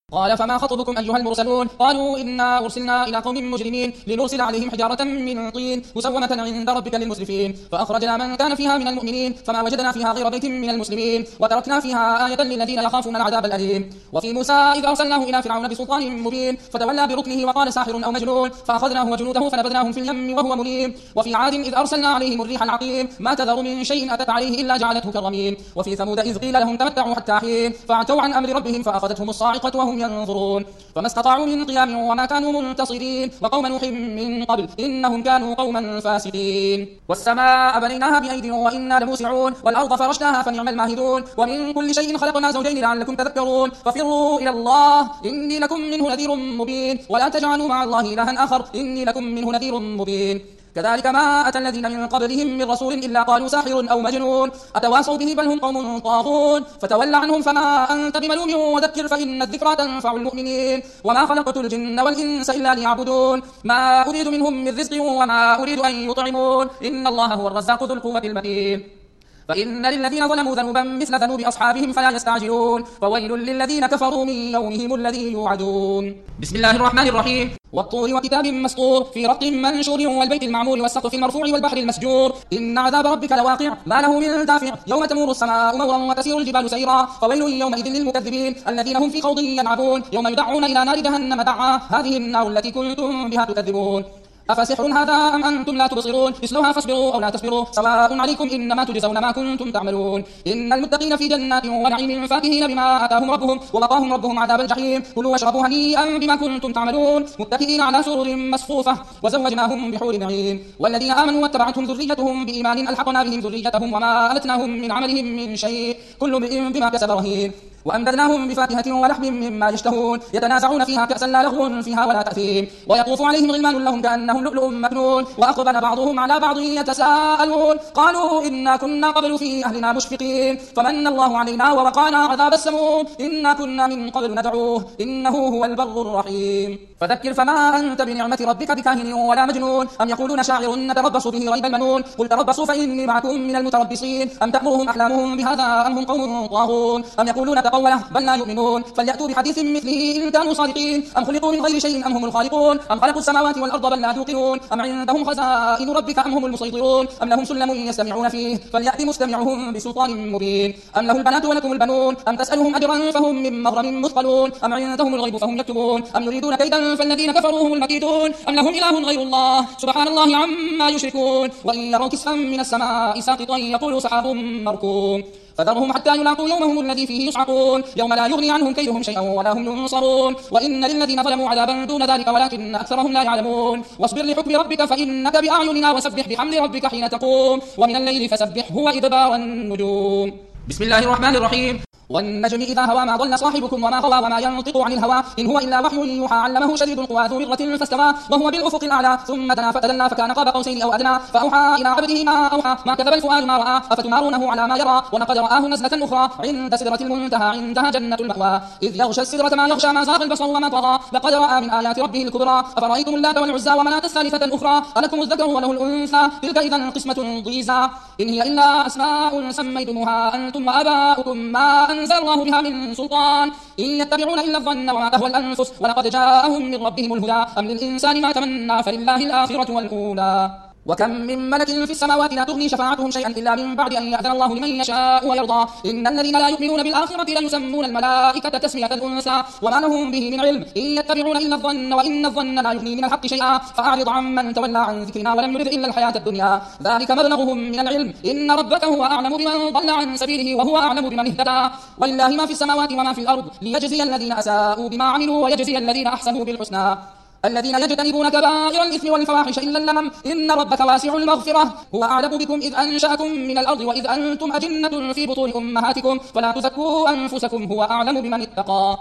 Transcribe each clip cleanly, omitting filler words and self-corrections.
قال فما خطبكم أيها المرسلون قالوا إنا أرسلنا إلى قوم مجرمين لنرسل عليهم حجارة من طين مسومة عند ربك للمسرفين فأخرجنا من كان فيها من المؤمنين فما وجدنا فيها غير بيت من المسلمين وتركنا فيها آية للذين يخافون العذاب الأليم. وفي موسى إذ أرسلناه إلى فرعون بسلطان مبين فتولى بركنه وقال ساحر أو مجنون فأخذناه وجنوده فنبذناهم في اليم وهو مليم. وفي عاد إذ أرسلنا عليهم الريح العقيم ما تذر من شيء أتت عليه إلا جعلته كالرميم. وفي ثمود إذ قيل لهم تمتعوا حتى حين فعتوا عن أمر ربهم فأخذتهم الصاعقة وهم ينظرون فما استطاعوا من قيام وما كانوا منتصرين. وقوم نوح من قبل إنهم كانوا قوما فاسقين. والسماء بنيناها بأيد وإنا لموسعون والأرض فرشناها فنعم الماهدون. ومن كل شيء خلقنا زوجين لعلكم تذكرون ففروا إلى الله إني لكم منه نذير مبين ولا تجعلوا مع الله إلها آخر إني لكم منه نذير مبين. كذلك ما أتى الذين من قبلهم من رسول إلا قالوا ساحر أو مجنون أتواصوا به بل هم قوم طاغون فتول عنهم فما أنت بملوم وذكر فإن الذكرى تنفع المؤمنين. وما خلقت الجن والإنس إلا ليعبدون ما أريد منهم من رزق وما أريد أن يطعمون إن الله هو الرزاق ذو القوة المتين. فإن للذين ظلموا ذنوبا مثل ذنوب أصحابهم فلا يستعجلون فويل للذين كفروا من يومهم الذي يوعدون. بسم الله الرحمن الرحيم. والطور وكتاب مسطور في رق منشور والبيت المعمور والسقف المرفوع والبحر المسجور إن عذاب ربك لواقع ما له من دافع يوم تمور السماء مورا وتسير الجبال سيرا فويل يومئذ للمكذبين الذين هم في خوض يلعبون يوم يدعون إلى نار جهنم دعا هذه النار التي كنتم بها تكذبون. أفسحر هذا أم أنتم لا تبصرون اصلوها فاصبروا أو لا تصبروا سواء عليكم إنما تجزون ما كنتم تعملون. إن المتقين في جنات ونعيم فاكهين بما آتاهم ربهم ووقاهم ربهم عذاب الجحيم كلوا واشربوا هنيئا بما كنتم تعملون متكئين على سرر مصفوفة وزوجناهم بحور عين. والذين آمنوا واتبعتهم ذريتهم بإيمان ألحقنا بهم ذريتهم وما ألتناهم من عملهم من شيء كل امرئ بما كسب رهين. وأمددناهم بفاكهة ولحم مما يشتهون يتنازعون فيها كأسا لا لغو فيها ولا تأثيم ويطوف عليهم غلمان لهم كأنهم لؤلؤ مكنون وأقبل بعضهم على بعض يتساءلون قالوا إنا كنا قبل في أهلنا مشفقين فمن الله علينا ووقانا عذاب السموم إنا كنا من قبل ندعوه إنه هو البر الرحيم. فذكر فما أنت بنعمة ربك بكاهن ولا مجنون أم يقولون شاعر نتربص به ريب المنون قل تربصوا فإني معكم من المتربصين أم تأمرهم أحلامهم بهذا أم هم قوم طاغون أم يقولون تقوله بل لا يؤمنون فليأتوا بحديث مثله إن كانوا صادقين أم خلقوا من غير شيء أم هم الخالقون أم خلقوا السماوات والأرض بل لا توقنون أم عندهم خزائن ربك أم هم المسيطرون أم لهم سلم يستمعون فيه فليأتي مستمعهم بسلطان مبين أم له البنات ولكم البنون أم تسألهم أجرا فهم من مغرم مثقلون أم عندهم الغيب فهم يكتبون أم يريدون كيدا فالذين كفروا هم المكيدون أم لهم إله غير الله سبحان الله عما يشركون وإن يروا كسفا من السماء ساقطا يقولوا سحاب مركوم فذرهم حتى يلاقوا يومهم الذي فيه يصعقون يوم لا يغني عنهم كيدهم شيئا ولا هم ينصرون وإن للذين ظلموا عذابا دون ذلك ولكن أكثرهم لا يعلمون واصبر لحكم ربك فإنك بأعيننا وسبح بحمد ربك حين تقوم ومن الليل فسبحه وإدبار النجوم. بسم الله الرحمن الرحيم. والنجم إذا هوى ما ضل صاحبكم وما غوى وما ينطق عن الهوى إن هو إلا وحي يوحى علمه شديد القوى ذو مرة فاستوى وهو بالأفق الأعلى ثم دنا فتدلى فكان قاب قوسين أو أدنى فأوحى إلى عبده ما أوحى ما كذب الفؤاد ما رأى أفتمارونه على ما يرى ولقد رآه نزلة أخرى عند سدرة المنتهى عندها جنة المأوى إذ يغشى السدرة ما يغشى ما زاغ البصر وما طغى لقد رأى من آيات ربه الكبرى أفرأيتم اللات والعزى ومناة الثالثة الأخرى ألكم الذكر وله الأنثى تلك إذا قسمة ضيزى إن هي إلا أسماء سميتموها أنتم وآباؤكم ما أنزل الله بها من سلطان إن يتبعون إلا الظن وما تهوى الأنفس ولقد جاءهم من ربهم الهدى أم للإنسان ما تمنى فلله الآخرة والأولى. وكم من ملك في السماوات لا تغني شفاعتهم شيئا إلا من بعد أن يأذن الله لمن يشاء ويرضى إن الذين لا يؤمنون بالآخرة ليسمون الملائكة تسمية الأنثى وما لهم به من علم إن يتبعون إلا الظن وإن الظن لا يغني من الحق شيئا فأعرض عمن تولى عن ذكرنا ولم يرد إلا الحياة الدنيا ذلك مبلغهم من العلم إن ربك هو أعلم بمن ضل عن سبيله وهو أعلم بمن اهتدى ولله ما في السماوات وما في الأرض ليجزي الذين أساءوا بما عملوا ويجزي الذين أحسنوا بالحسنى الذين يجتنبون كبائر الإثم والفواحش إلا اللمم إن ربك واسع المغفرة هو أعلم بكم إذ أنشأكم من الأرض وإذ أنتم أجنة في بطون أمهاتكم فلا تزكوا أنفسكم هو أعلم بمن اتقى.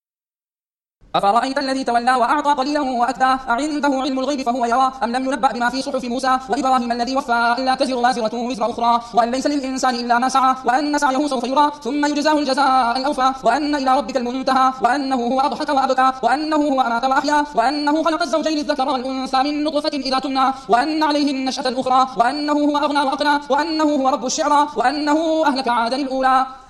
أفرأيت الذي تولى وأعطى قليلا وأكدى أعنده علم الغيب فهو يرى أم لم ينبأ بما في صحف موسى وإبراهيم الذي وفى ألا تزر وازرة وزر أخرى وأن ليس للإنسان إلا ما سعى وأن سعيه سوف يرى ثم يجزاه الجزاء الأوفى وأن إلى ربك المنتهى وأنه هو أضحك وأبكى وأنه هو أمات وأحيا وأنه خلق الزوجين الذكر والأنثى من نطفة إذا تمنى وأن عليه النشأة الأخرى وأنه هو أغنى وأقنى وأنه هو رب الشعرى وأنه أهلك عادا الأولى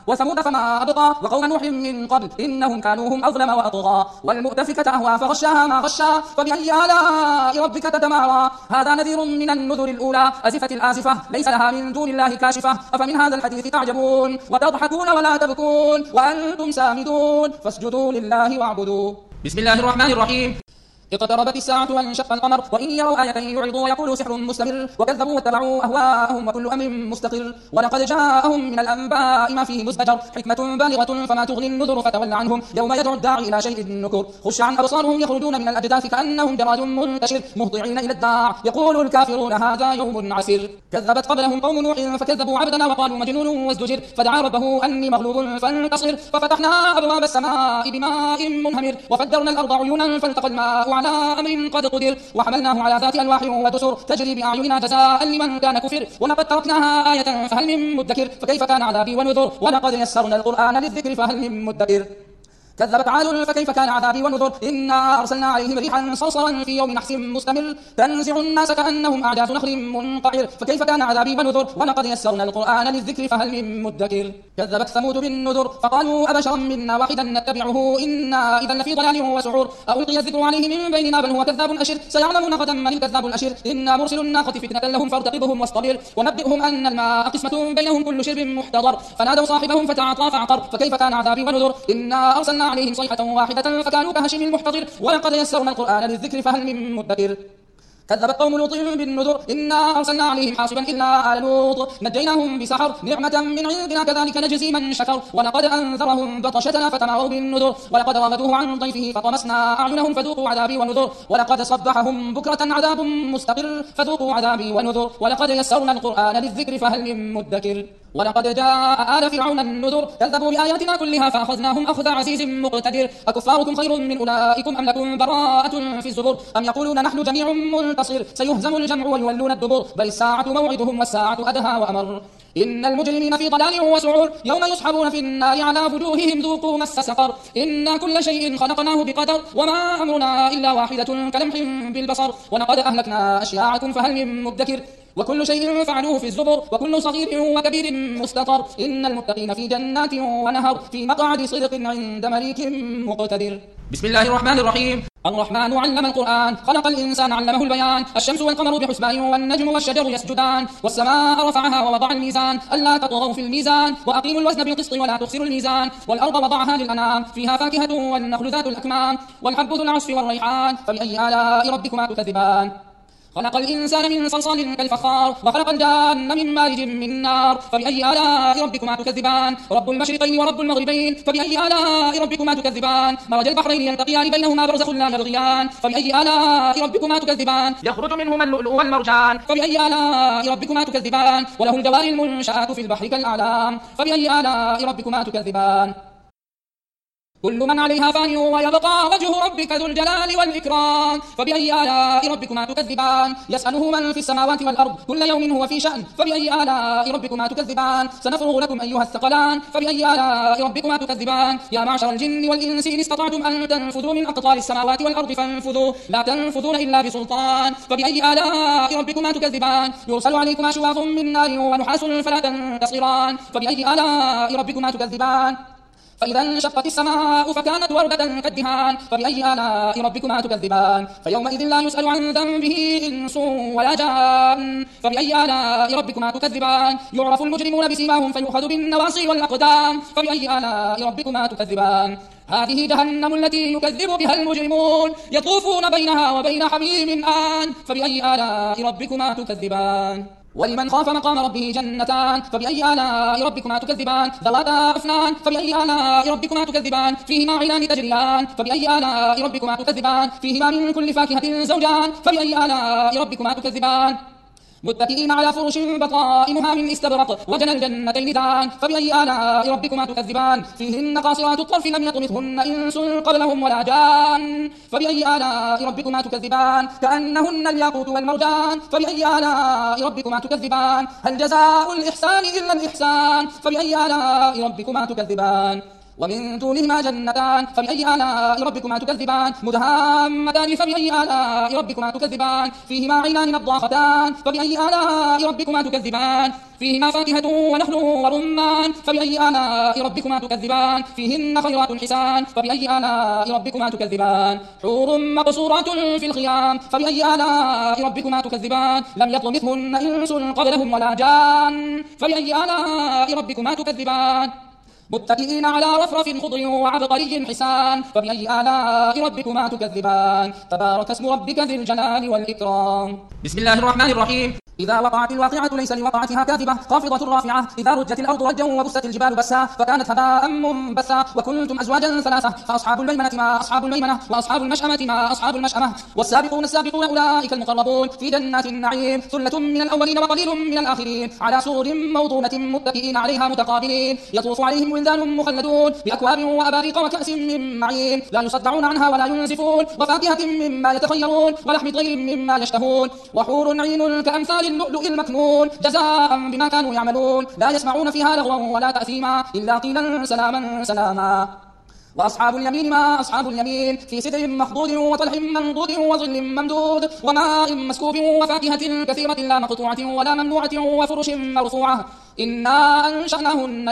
وثمود فما أبقى وقوم نوح من قبل إنهم كانوا هم أظلم وأطغى والمؤتفكة أهوى فغشاها ما غشا فبأي آلاء ربك تتمارى هذا نذير من النذر الأولى أزفت الآزفة ليس لها من دون الله كاشفة أفمن هذا الحديث تعجبون وتضحكون ولا تبكون وأنتم سامدون فاسجدوا لله واعبدوا. بسم الله الرحمن الرحيم. اقتربت الساعة وانشق القمر وإن يروا آية يعرضوا ويقولوا سحر مستمر وكذبوا واتبعوا أهواءهم وكل أمر مستقر ولقد جاءهم من الأنباء ما فيه مزدجر حكمة بالغة فما تغني النذر فتول عنهم يوم يدعو الداعي إلى شيء نكر خش عن أبصارهم يخرجون من الأجداث كأنهم جراد منتشر مهطعين إلى الداع يقول الكافرون هذا يوم عسير كذبت قبلهم قوم نوح فكذبوا عبدنا وقالوا مجنون وازدجر فدعا ربه أني مغلوب فانتصر ففتحنا أبواب السماء بماء منهمر وفجرنا الأرض عيونا فالتقى الماء على أمر قد قدر وحملناه على ذات ألواح ودسر تجري بأعيننا جزاء لمن كان كفر ولقد تركناها آية فهل من مدكر فكيف كان عذابي ونذر ولقد يسرنا القرآن للذكر فهل من مدكر كذبت عاد فكيف كان عذابي ونذر إنا أرسلنا عليهم ريحا صرصرا في يوم نحس مستمر تنزع الناس كأنهم أعجاز نخل منقعر فكيف كان عذابي ونذر ولقد يسرنا القرآن للذكر فهل من مدكر كذبت ثمود بالنذر فقالوا أبشرا منا واحدا نتبعه إنا إذا لفي ضلال وسعور ألقي الذكر عليه من بيننا بل هو كذاب أشر سيعلمون غدا من الكذاب الأشر إنا مرسل الناقة فتنة لهم فارتقبهم واصطبر ونبئهم أن الماء قسمة بينهم كل شرب محتضر فنادوا صاحبهم فتعاطى فعقر فكيف كان عذابي ونذر إنا أرسلنا عليهم صيحة واحدة فكانوا كهشيم المحتضر ولقد يسرنا القرآن للذكر فهل من مدكر كذبت قوم لوط بالنذر إنا أرسلنا عليهم حاصبا إلا آل لوط نجيناهم بسحر نعمة من عندنا كذلك نجزي من شكر ولقد أنذرهم بطشتنا فتماروا بالنذر ولقد راودوه عن ضيفه فطمسنا أعينهم فذوقوا عذابي ونذر ولقد صبحهم بكرة عذاب مستقر فذوقوا عذابي ونذر ولقد يسرنا القرآن للذكر فهل من مدكر ولقد جاء آل فرعون النذر كذبوا بآياتنا كلها فأخذناهم أخذ عزيز مقتدر أكفاركم خير من أولئكم أم لكم براءة في الزبر أم يقولون نحن جميع منتصر سيهزم الجمع ويولون الدبر بل الساعة موعدهم والساعة أدهى وأمر إن المجرمين في ضلال وسعور يوم يسحبون في النار على وجوههم ذوقوا مس سقر إنا كل شيء خلقناه بقدر وما أمرنا إلا واحدة كلمح بالبصر ولقد أهلكنا أشياعكم فهل من مدكر وكل شيء فعلوه في الزبر وكل صغير وكبير مستطر إن المتقين في جنات ونهر في مقعد صدق عند مليك مقتدر. بسم الله الرحمن الرحيم. الرحمن علم القرآن خلق الإنسان علمه البيان الشمس والقمر بحسبان والنجم والشجر يسجدان والسماء رفعها ووضع الميزان ألا تطغوا في الميزان وأقيموا الوزن بالقسط ولا تخسروا الميزان والأرض وضعها للأنام فيها فاكهة والنخل ذات الأكمام والحب ذو العصف والريحان فبأي آلاء ربكما تكذبان خلق الإنسان من صلصال كالفخار وخلق الجان من مارج من نار فبأي آلاء ربكما تكذبان رب المشرقين ورب المغربين فبأي آلاء ربكما تكذبان مرج البحرين يلتقيان بينهما برزخ لا يبغيان فبأي آلاء ربكما تكذبان يخرج منهما اللؤلؤ والمرجان فبأي آلاء ربكما تكذبان وله الجوار المنشآت في البحر كالأعلام فبأي آلاء ربكما تكذبان كل من عليها فان ويبقى وجه ربك ذو الجلال والإكرام فبأي آلاء ربكما تكذبان يسأله من في السماوات والأرض كل يوم هو في شأن فبأي آلاء ربكما تكذبان سنفرغ لكم أيها الثقلان فبأي آلاء ربكما تكذبان يا معشر الجن والإنس إن استطعتم أن تنفذوا من أقطار السماوات والأرض فانفذوا لا تنفذون إلا بسلطان فبأي آلاء ربكما تكذبان يرسل عليكما شواظ من نار ونحاس فلا تنتصران فبأي آلاء ربكما تكذبان فإذا انشقت السماء فكانت وردة كالدهان فبأي آلاء ربكما تكذبان فيومئذ لا يسأل عن ذنبه إنس ولا جان فبأي آلاء ربكما تكذبان يعرف المجرمون بسيماهم فيؤخذ بالنواصي والأقدام فبأي آلاء ربكما تكذبان هذه جهنم التي يكذب بها المجرمون يطوفون بينها وبين حميم آن فبأي آلاء ربكما تكذبان ولمن خاف مقام ربه جنتان فبأي آلاء ربكما تكذبان ذواتا أفنان فبأي آلاء ربكما تكذبان فيهما عينان تجريان فبأي آلاء ربكما تكذبان فيهما من كل فاكهة زوجان فبأي آلاء ربكما تكذبان متكئين على فرش بطائنها من استبرق وجنى الجنتين دان فبأي آلاء ربكما تكذبان فيهن قاصرات الطرف لم يطمثهن إنس قبلهم ولا جان فبأي آلاء ربكما تكذبان كأنهن الياقوت والمرجان فبأي آلاء ربكما تكذبان هل جزاء الإحسان إلا الإحسان فبأي آلاء ربكما تكذبان ومن دونهما جنتان فبأي آلاء ربكما تكذبان مدهامتان فبأي آلاء ربكما تكذبان فيهما عينان نضاختان فبأي آلاء ربكما تكذبان فيهما فاكهة ونخل ورمان فبأي آلاء ربكما تكذبان فيهن خيرات حسان فبأي آلاء ربكما تكذبان حور مقصورات في الخيام فبأي آلاء ربكما تكذبان لم يطمثهن إنس قبلهم ولا جان فبأي آلاء ربكما تكذبان متكئين على رفرف خضر وعبقري حسان فبأي آلاء ربكما تكذبان تبارك اسم ربك ذي الجلال والإكرام. بسم الله الرحمن الرحيم. إذا وقعت الواقعة ليس لوقعتها كاذبة خافضة رافعة إذا رجت الأرض رجا وبست الجبال بسا فكانت هباء منبثا وكنتم أزواجا ثلاثة فأصحاب الميمنة ما أصحاب الميمنة وأصحاب المشأمة ما أصحاب المشأمة والسابقون السابقون أولئك المقربون في جنات النعيم ثلة من الأولين وقليل من الآخرين على سرر موضونة متكئين عليها متقابلين يطوف عليهم ولدان مخلدون بأكواب وأباريق وكأس من معين لا يصدعون عنها ولا ينزفون وفاكهة مما يتخيرون ولحم طير مما يشتهون وحور عين كأمثال اللؤلؤ المكنون جزاء بما كانوا يعملون لا يسمعون فيها لغوا ولا تأثيما إلا قيلا سلاما سلاما. وأصحاب اليمين ما أصحاب اليمين في سدر مخضود وطلح منضود وظل ممدود وماء مسكوب وفاكهة كثيرة لا مقطوعة ولا ممنوعة وفرش مرفوعة إنا أنشأناهن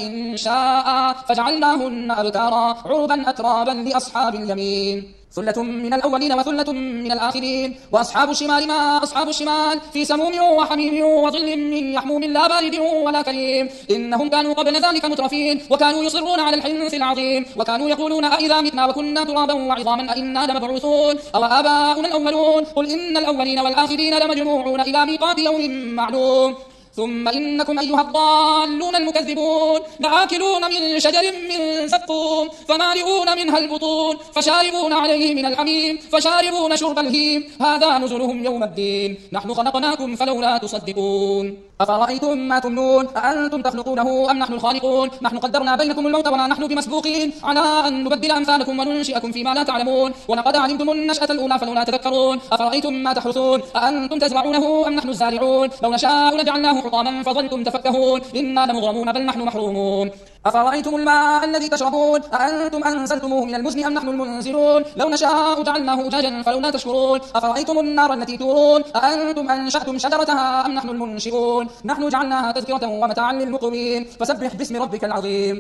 إنشاء فجعلناهن أبكارا عربا أترابا لأصحاب اليمين ثلة من الأولين وثلة من الآخرين. وأصحاب الشمال ما أصحاب الشمال في سموم وحميم وظل من يحموم لا بارد ولا كريم إنهم كانوا قبل ذلك مترفين وكانوا يصرون على الحنث العظيم وكانوا يقولون أئذا متنا وكنا ترابا وعظاما أئنا لمبعوثون أو آباؤنا الأولون قل إن الأولين والآخرين لمجموعون إلى ميقات يوم معلوم ثم إنكم أيها الضالون المكذبون لآكلون من شجر من زقوم فمالئون منها البطون فشاربون عليه من الحميم فشاربون شرب الهيم هذا نزلهم يوم الدين نحن خلقناكم فلولا تصدقون. أفرأيتم ما تمنون أأنتم تخلقونه أم نحن الخالقون نحن قدرنا بينكم الموت وما نحن بمسبوقين على أن نبدل أمثالكم وننشئكم فيما لا تعلمون ولقد علمتم النشأة الأولى فلولا تذكرون. أفرأيتم ما تحرثون أأنتم تزرعونه أم نحن الزارعون لو نشاء لجعلناه حطاما فظلتم تفكهون إنا لمغرمون بل نحن محرومون. أفرأيتم الماء الذي تشربون أأنتم أنزلتموه من المزن أم نحن المنزلون لو نشاء جعلناه أجاجا فلولا تشكرون. أفرأيتم النار التي تورون أأنتم أنشأتم شجرتها أم نحن المنشئون نحن جعلناها تذكرة ومتاعا للمقوين فسبح باسم ربك العظيم.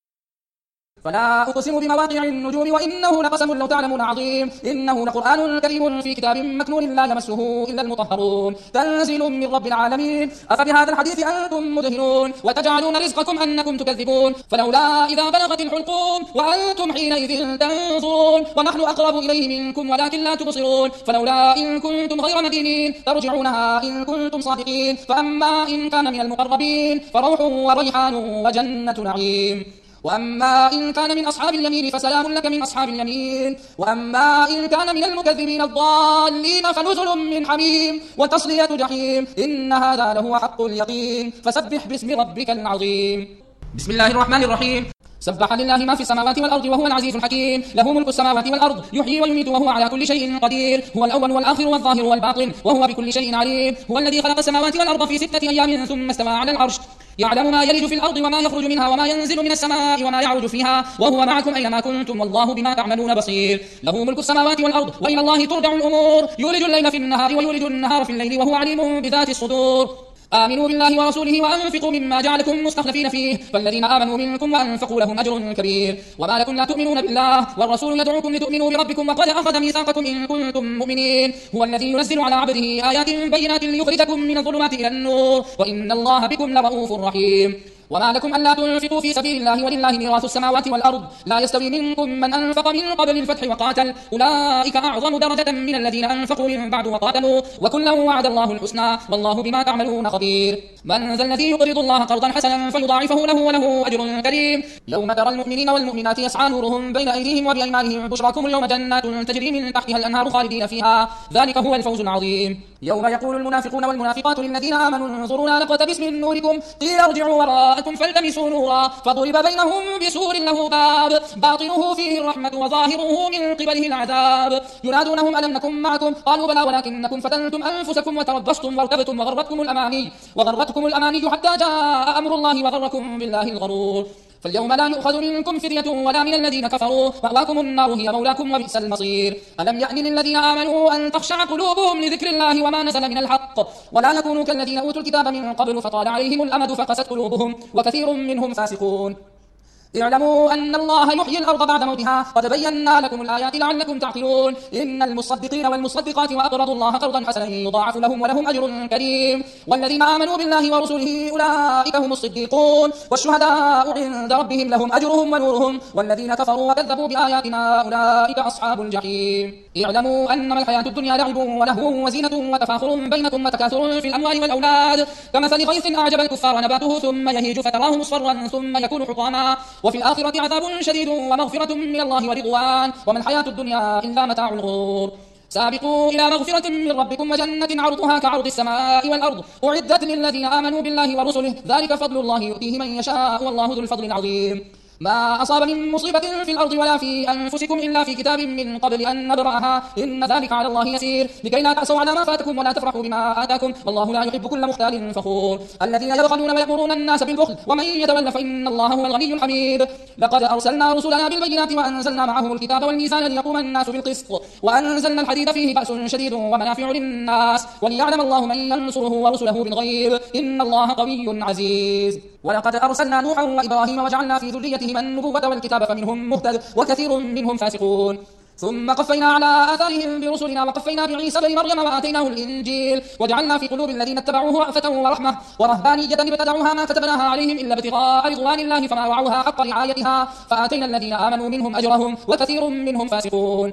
فلا أقسم بمواقع النجوم وإنه لقسم لو تعلمون عظيم إنه لقرآن كريم في كتاب مكنون لا يمسه إلا المطهرون تنزيل من رب العالمين. أفبهذا الحديث أنتم مدهنون وتجعلون رزقكم أنكم تكذبون فلولا إذا بلغت الحلقوم وأنتم حينئذ تنظرون ونحن أقرب إليه منكم ولكن لا تبصرون فلولا إن كنتم غير مدينين ترجعونها إن كنتم صادقين فأما إن كان من المقربين فروح وريحان وجنة نعيم وأما إن كان من أصحاب اليمين فسلام لك من أصحاب اليمين وأما إن كان من المكذبين الضالين فنزل من حميم وتصلية جحيم إن هذا لهو حق اليقين فسبح باسم ربك العظيم. بسم الله الرحمن الرحيم. سبح لله ما في السماوات والأرض وهو العزيز الحكيم له ملك السماوات والأرض يحيي ويميت وهو على كل شيء قدير هو الأول والآخر والظاهر والباطن وهو بكل شيء عليم هو الذي خلق السماوات والأرض في 6 أيام ثم استوى على العرش يعلم ما يلج في الأرض وما يخرج منها وما ينزل من السماء وما يعرج فيها وهو معكم أينما كنتم والله بما تعملون بصير له ملك السماوات والأرض وإلى الله ترجع الأمور يولج الليل في النهار ويولج النهار في الليل وهو عليم بذات الصدور. آمنوا بالله ورسوله وأنفقوا مما جعلكم مستخلفين فيه فالذين آمنوا منكم وأنفقوا لهم أجر كبير وما لكم لا تؤمنون بالله والرسول يدعوكم لتؤمنوا بربكم وقد أخذ ميثاقكم إن كنتم مؤمنين هو الذي ينزل على عبده آيات بينات ليخرجكم من الظلمات إلى النور وإن الله بكم لرؤوف رحيم. وما لكم ألا تنفقوا في سبيل الله ولله ميراث السماوات والأرض لا يستوي منكم من أنفق من قبل الفتح وقاتل أولئك أعظم درجة من الذين أنفقوا من بعد وقاتلوا وكلا وعد الله الحسنى والله بما تعملون خبير. من ذا الذي يقرض الله قرضا حسنا فيضاعفه له وله أجر كريم يوم ترى المؤمنين والمؤمنات يسعى نورهم بين أيديهم وبأيمانهم بشراكم اليوم جنات تجري من تحتها الأنهار خالدين فيها ذلك هو الفوز العظيم. يوم يقول المنافقون والمنافقات للذين آمنوا انظرونا نقتبس من نوركم قيل ارجعوا وراءكم فالتمسوا نورا فضرب بينهم بسور له باب باطنه فيه الرحمة وظاهره من قبله العذاب ينادونهم ألم نكن معكم قالوا بلى ولكنكم فتنتم أنفسكم وتربصتم وارتبتم وغرتكم الأماني حتى جاء أمر الله وغركم بالله الغرور فاليوم لا يؤخذ منكم فدية ولا من الذين كفروا، مأواكم النار هي مولاكم وبئس المصير. ألم يأن للذين آمنوا أن تخشع قلوبهم لذكر الله وما نزل من الحق، ولا يكونوا كالذين أوتوا الكتاب من قبل فطال عليهم الأمد فقست قلوبهم وكثير منهم فاسقون. اعلموا أن الله يحيي الأرض بعد موتها، قد بينا لكم الآيات لعلكم تعقلون. إن المصدقين والمصدقات وأقرضوا الله قرضا حسنا يضاعف لهم ولهم أجر كريم. والذين آمنوا بالله ورسله أولئك هم الصديقون والشهداء عند ربهم لهم أجرهم ونورهم. والذين كفروا وكذبوا بآياتنا أولئك أصحاب الجحيم. اعلموا أنما الحياة الدنيا لعب ولهو وزينة وتفاخر بينكم وتكاثر في الأموال والأولاد، كمثل غيث أعجب الكفار نباته ثم يهيج فتراه مصفرا ثم يكون حطاما، وفي الآخرة عذاب شديد ومغفرة من الله ورضوان، وما الحياة الدنيا إلا متاع الغرور. سابقوا إلى مغفرة من ربكم وجنة عرضها كعرض السماء والأرض أعدت للذين آمنوا بالله ورسله، ذلك فضل الله يؤتيه من يشاء والله ذو الفضل العظيم. ما أصاب من مصيبة في الأرض ولا في أنفسكم إلا في كتاب من قبل أن نبرأها إن ذلك على الله يسير، لكي لا تأسوا على ما فاتكم ولا تفرحوا بما آتاكم والله لا يحب كل مختال فخور. الذين يبخلون ويأمرون الناس بالبخل ومن يتول فإن الله هو الغني الحميد. لقد أرسلنا رسلنا بالبينات وأنزلنا معهم الكتاب والميزان ليقوم الناس بالقسط، وأنزلنا الحديد فيه بأس شديد ومنافع للناس وليعلم الله من ينصره ورسله بالغيب إن الله قوي عزيز. ولقد أرسلنا نوحا وإبراهيم وجعلنا في ذريتهما النبوة والكتاب فمنهم مهتد وكثير منهم فاسقون. ثم قفينا على آثارهم برسلنا وقفينا بعيسى بن مريم وآتيناه الإنجيل وجعلنا في قلوب الذين اتبعوه رأفة ورحمة ورهبانية ابتدعوها ما كتبناها عليهم إلا ابتغاء رضوان الله فما وعوها حق رعايتها فآتينا الذين آمنوا منهم أجرهم وكثير منهم فاسقون.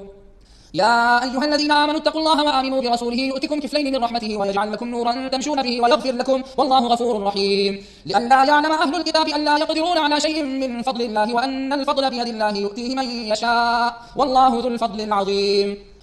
يا أيها الذين آمنوا اتقوا الله وآمنوا برسوله يؤتكم كفلين من رحمته ويجعل لكم نورا تمشون به ويغفر لكم والله غفور رحيم. لئلا يعلم أهل الكتاب ألا يقدرون على شيء من فضل الله وأن الفضل بيد الله يؤتيه من يشاء والله ذو الفضل العظيم.